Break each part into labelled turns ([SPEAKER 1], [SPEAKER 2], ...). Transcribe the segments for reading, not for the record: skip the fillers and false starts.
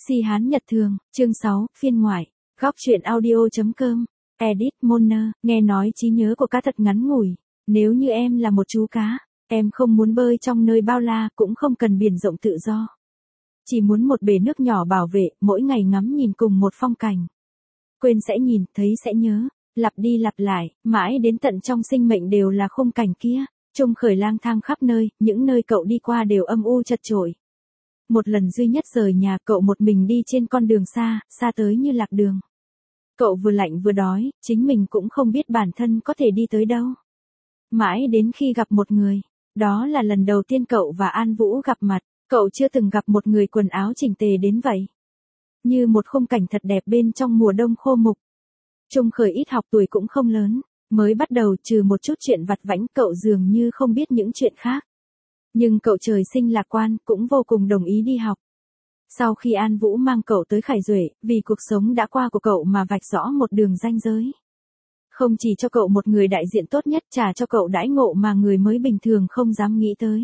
[SPEAKER 1] Si Hán Nhật Thường, chương 6, phiên ngoại, góc truyện audio.com, edit Moner, nghe nói trí nhớ của cá thật ngắn ngủi, nếu như em là một chú cá, em không muốn bơi trong nơi bao la cũng không cần biển rộng tự do. Chỉ muốn một bể nước nhỏ bảo vệ, mỗi ngày ngắm nhìn cùng một phong cảnh. Quên sẽ nhìn, thấy sẽ nhớ, lặp đi lặp lại, mãi đến tận trong sinh mệnh đều là khung cảnh kia. Trung Khởi lang thang khắp nơi, những nơi cậu đi qua đều âm u chật chội. Một lần duy nhất rời nhà, cậu một mình đi trên con đường xa, xa tới như lạc đường. Cậu vừa lạnh vừa đói, chính mình cũng không biết bản thân có thể đi tới đâu. Mãi đến khi gặp một người, đó là lần đầu tiên cậu và An Vũ gặp mặt, cậu chưa từng gặp một người quần áo chỉnh tề đến vậy. Như một khung cảnh thật đẹp bên trong mùa đông khô mục. Trung Khởi ít học, tuổi cũng không lớn, mới bắt đầu trừ một chút chuyện vặt vãnh, cậu dường như không biết những chuyện khác. Nhưng cậu trời sinh lạc quan, cũng vô cùng đồng ý đi học. Sau khi An Vũ mang cậu tới Khải Duệ, vì cuộc sống đã qua của cậu mà vạch rõ một đường ranh giới. Không chỉ cho cậu một người đại diện tốt nhất, trả cho cậu đãi ngộ mà người mới bình thường không dám nghĩ tới.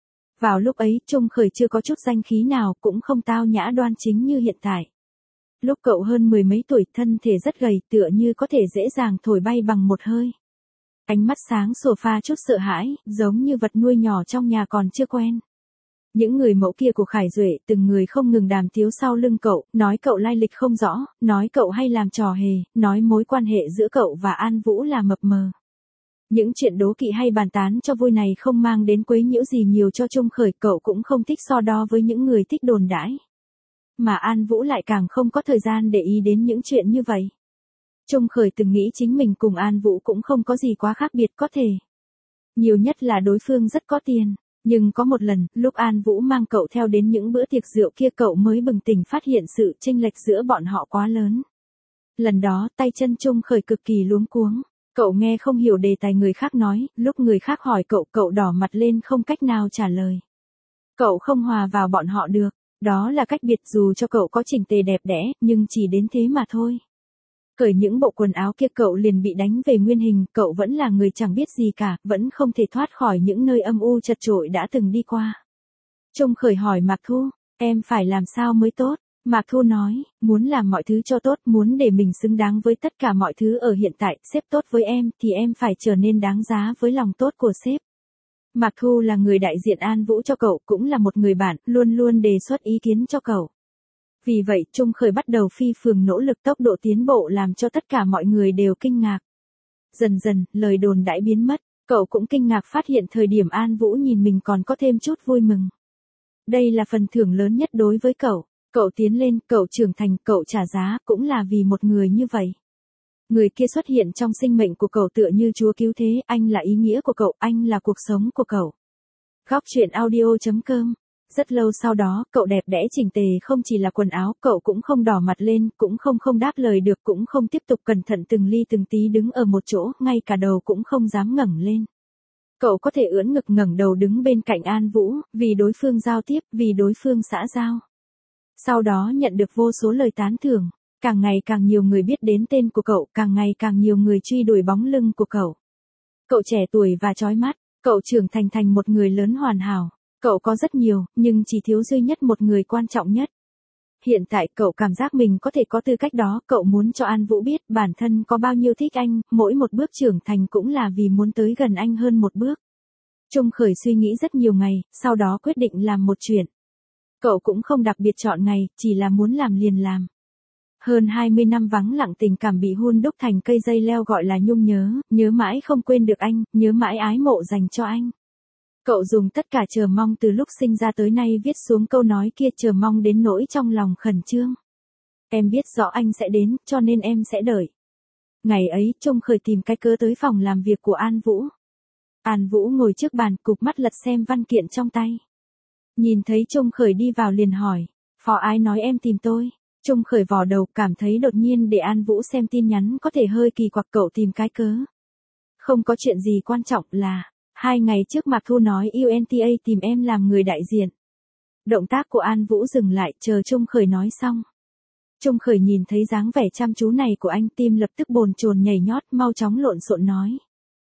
[SPEAKER 1] Vào lúc ấy, Trung Khởi chưa có chút danh khí nào, cũng không tao nhã đoan chính như hiện tại. Lúc cậu hơn mười mấy tuổi, thân thể rất gầy, tựa như có thể dễ dàng thổi bay bằng một hơi. Ánh mắt sáng sủa pha chút sợ hãi, giống như vật nuôi nhỏ trong nhà còn chưa quen. Những người mẫu kia của Khải Duệ, từng người không ngừng đàm tiếu sau lưng cậu, nói cậu lai lịch không rõ, nói cậu hay làm trò hề, nói mối quan hệ giữa cậu và An Vũ là mập mờ. Những chuyện đố kỵ hay bàn tán cho vui này không mang đến quấy nhiễu gì nhiều cho Trung Khởi, cậu cũng không thích so đo với những người thích đồn đãi. Mà An Vũ lại càng không có thời gian để ý đến những chuyện như vậy. Trung Khởi từng nghĩ chính mình cùng An Vũ cũng không có gì quá khác biệt, có thể. Nhiều nhất là đối phương rất có tiền. Nhưng có một lần, lúc An Vũ mang cậu theo đến những bữa tiệc rượu kia, cậu mới bừng tỉnh phát hiện sự chênh lệch giữa bọn họ quá lớn. Lần đó, tay chân Trung Khởi cực kỳ luống cuống. Cậu nghe không hiểu đề tài người khác nói, lúc người khác hỏi cậu, cậu đỏ mặt lên không cách nào trả lời. Cậu không hòa vào bọn họ được. Đó là cách biệt, dù cho cậu có chỉnh tề đẹp đẽ, nhưng chỉ đến thế mà thôi. Cởi những bộ quần áo kia cậu liền bị đánh về nguyên hình, cậu vẫn là người chẳng biết gì cả, vẫn không thể thoát khỏi những nơi âm u chật chội đã từng đi qua. Trung Khởi hỏi Mạc Thu, em phải làm sao mới tốt? Mạc Thu nói, muốn làm mọi thứ cho tốt, muốn để mình xứng đáng với tất cả mọi thứ ở hiện tại, sếp tốt với em, thì em phải trở nên đáng giá với lòng tốt của sếp. Mạc Thu là người đại diện An Vũ cho cậu, cũng là một người bạn, luôn luôn đề xuất ý kiến cho cậu. Vì vậy, Trung Khởi bắt đầu phi phường nỗ lực, tốc độ tiến bộ làm cho tất cả mọi người đều kinh ngạc. Dần dần, lời đồn đãi biến mất, cậu cũng kinh ngạc phát hiện thời điểm An Vũ nhìn mình còn có thêm chút vui mừng. Đây là phần thưởng lớn nhất đối với cậu. Cậu tiến lên, cậu trưởng thành, cậu trả giá, cũng là vì một người như vậy. Người kia xuất hiện trong sinh mệnh của cậu tựa như Chúa cứu thế, anh là ý nghĩa của cậu, anh là cuộc sống của cậu. Góc truyện audio.com. Rất lâu sau đó, cậu đẹp đẽ chỉnh tề, không chỉ là quần áo, cậu cũng không đỏ mặt lên, cũng không đáp lời được, cũng không tiếp tục cẩn thận từng ly từng tí đứng ở một chỗ, ngay cả đầu cũng không dám ngẩng lên. Cậu có thể ưỡn ngực ngẩng đầu đứng bên cạnh An Vũ, vì đối phương giao tiếp, vì đối phương xã giao. Sau đó nhận được vô số lời tán thưởng, càng ngày càng nhiều người biết đến tên của cậu, càng ngày càng nhiều người truy đuổi bóng lưng của cậu. Cậu trẻ tuổi và chói mắt, cậu trưởng thành một người lớn hoàn hảo. Cậu có rất nhiều, nhưng chỉ thiếu duy nhất một người quan trọng nhất. Hiện tại cậu cảm giác mình có thể có tư cách đó, cậu muốn cho An Vũ biết bản thân có bao nhiêu thích anh, mỗi một bước trưởng thành cũng là vì muốn tới gần anh hơn một bước. Trung Khởi suy nghĩ rất nhiều ngày, sau đó quyết định làm một chuyện. Cậu cũng không đặc biệt chọn ngày, chỉ là muốn làm liền làm. Hơn 20 năm vắng lặng, tình cảm bị hun đúc thành cây dây leo gọi là nhung nhớ, nhớ mãi không quên được anh, nhớ mãi ái mộ dành cho anh. Cậu dùng tất cả chờ mong từ lúc sinh ra tới nay viết xuống câu nói kia, chờ mong đến nỗi trong lòng khẩn trương. Em biết rõ anh sẽ đến, cho nên em sẽ đợi. Ngày ấy, Trung Khởi tìm cái cớ tới phòng làm việc của An Vũ. An Vũ ngồi trước bàn, cụp mắt lật xem văn kiện trong tay. Nhìn thấy Trung Khởi đi vào liền hỏi, phó ái nói em tìm tôi. Trung Khởi vò đầu, cảm thấy đột nhiên để An Vũ xem tin nhắn có thể hơi kỳ quặc, cậu tìm cái cớ. Không có chuyện gì quan trọng, là 2 ngày trước Mạc Thu nói UNTA tìm em làm người đại diện. Động tác của An Vũ dừng lại, chờ Trung Khởi nói xong. Trung Khởi nhìn thấy dáng vẻ chăm chú này của anh, tim lập tức bồn chồn nhảy nhót, mau chóng lộn xộn nói.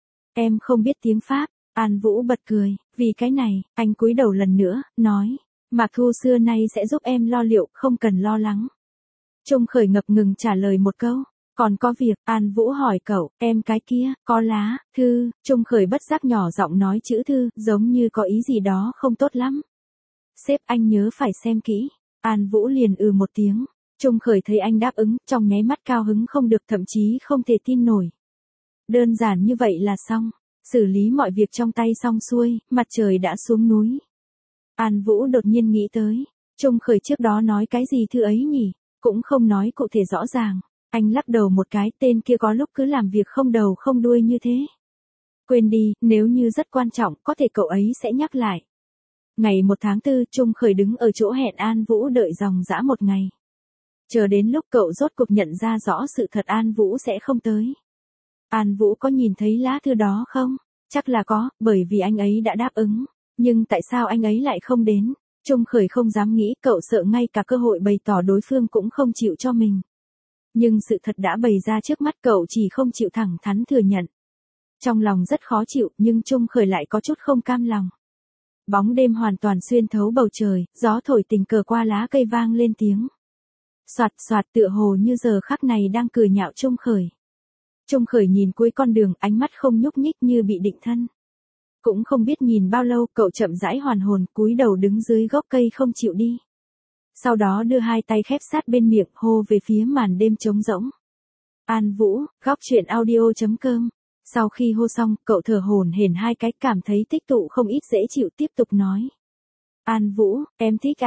[SPEAKER 1] Em không biết tiếng Pháp. An Vũ bật cười, vì cái này, anh cúi đầu lần nữa, nói. Mạc Thu xưa nay sẽ giúp em lo liệu, không cần lo lắng. Trung Khởi ngập ngừng trả lời một câu. Còn có việc, An Vũ hỏi cậu, em cái kia, có lá, thư, Trung Khởi bất giác nhỏ giọng nói chữ thư, giống như có ý gì đó không tốt lắm. Sếp anh nhớ phải xem kỹ. An Vũ liền một tiếng. Trung Khởi thấy anh đáp ứng, trong nháy mắt cao hứng không được, thậm chí không thể tin nổi. Đơn giản như vậy là xong. Xử lý mọi việc trong tay xong xuôi, mặt trời đã xuống núi. An Vũ đột nhiên nghĩ tới. Trung Khởi trước đó nói cái gì thư ấy nhỉ? Cũng không nói cụ thể rõ ràng. Anh lắc đầu một cái, tên kia có lúc cứ làm việc không đầu không đuôi như thế. Quên đi, nếu như rất quan trọng, có thể cậu ấy sẽ nhắc lại. Ngày 1 tháng 4, Trung Khởi đứng ở chỗ hẹn An Vũ đợi dòng dã một ngày. Chờ đến lúc cậu rốt cuộc nhận ra rõ sự thật An Vũ sẽ không tới. An Vũ có nhìn thấy lá thư đó không? Chắc là có, bởi vì anh ấy đã đáp ứng. Nhưng tại sao anh ấy lại không đến? Trung Khởi không dám nghĩ, cậu sợ ngay cả cơ hội bày tỏ đối phương cũng không chịu cho mình. Nhưng sự thật đã bày ra trước mắt, cậu chỉ không chịu thẳng thắn thừa nhận. Trong lòng rất khó chịu, nhưng Trung Khởi lại có chút không cam lòng. Bóng đêm hoàn toàn xuyên thấu bầu trời, gió thổi tình cờ qua lá cây vang lên tiếng. Soạt soạt, tựa hồ như giờ khắc này đang cười nhạo Trung Khởi. Trung Khởi nhìn cuối con đường, ánh mắt không nhúc nhích như bị định thân. Cũng không biết nhìn bao lâu, cậu chậm rãi hoàn hồn, cúi đầu đứng dưới gốc cây không chịu đi. Sau đó đưa hai tay khép sát bên miệng, hô về phía màn đêm trống rỗng. An Vũ, góc truyện audio.com. Sau khi hô xong, cậu thở hổn hển hai cái, cảm thấy tích tụ không ít dễ chịu, tiếp tục nói. An Vũ, em thích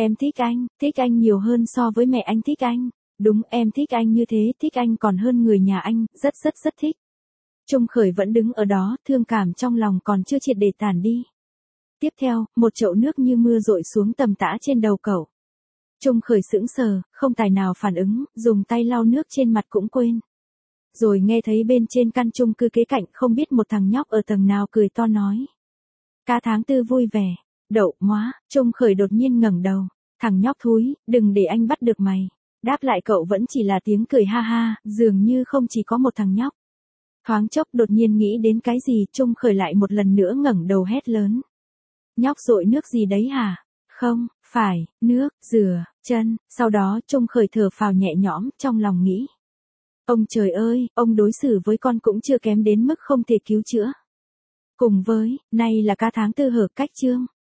[SPEAKER 1] anh nhiều hơn so với mẹ anh thích anh. Đúng, em thích anh như thế, thích anh còn hơn người nhà anh, rất thích. Trung Khởi vẫn đứng ở đó, thương cảm trong lòng còn chưa triệt để tản đi. Tiếp theo, một chậu nước như mưa rội xuống tầm tã trên đầu cậu. Trung Khởi sững sờ, không tài nào phản ứng, dùng tay lau nước trên mặt cũng quên. Rồi nghe thấy bên trên căn chung cư kế cạnh, không biết một thằng nhóc ở tầng nào cười to nói. Ca tháng 4 vui vẻ. Đậu móa, Trung Khởi đột nhiên ngẩng đầu. Thằng nhóc thúi, đừng để anh bắt được mày. Đáp lại cậu vẫn chỉ là tiếng cười ha ha, dường như không chỉ có một thằng nhóc. Thoáng chốc đột nhiên nghĩ đến cái gì, Trung Khởi lại một lần nữa ngẩng đầu hét lớn. Nhóc dội nước gì đấy hả? Không, phải, nước, rửa, chân. Sau đó Trung Khởi thở phào nhẹ nhõm, trong lòng nghĩ. Ông trời ơi, ông đối xử với con cũng chưa kém đến mức không thể cứu chữa. Cùng với, nay là ca tháng 4 hợp cách chương.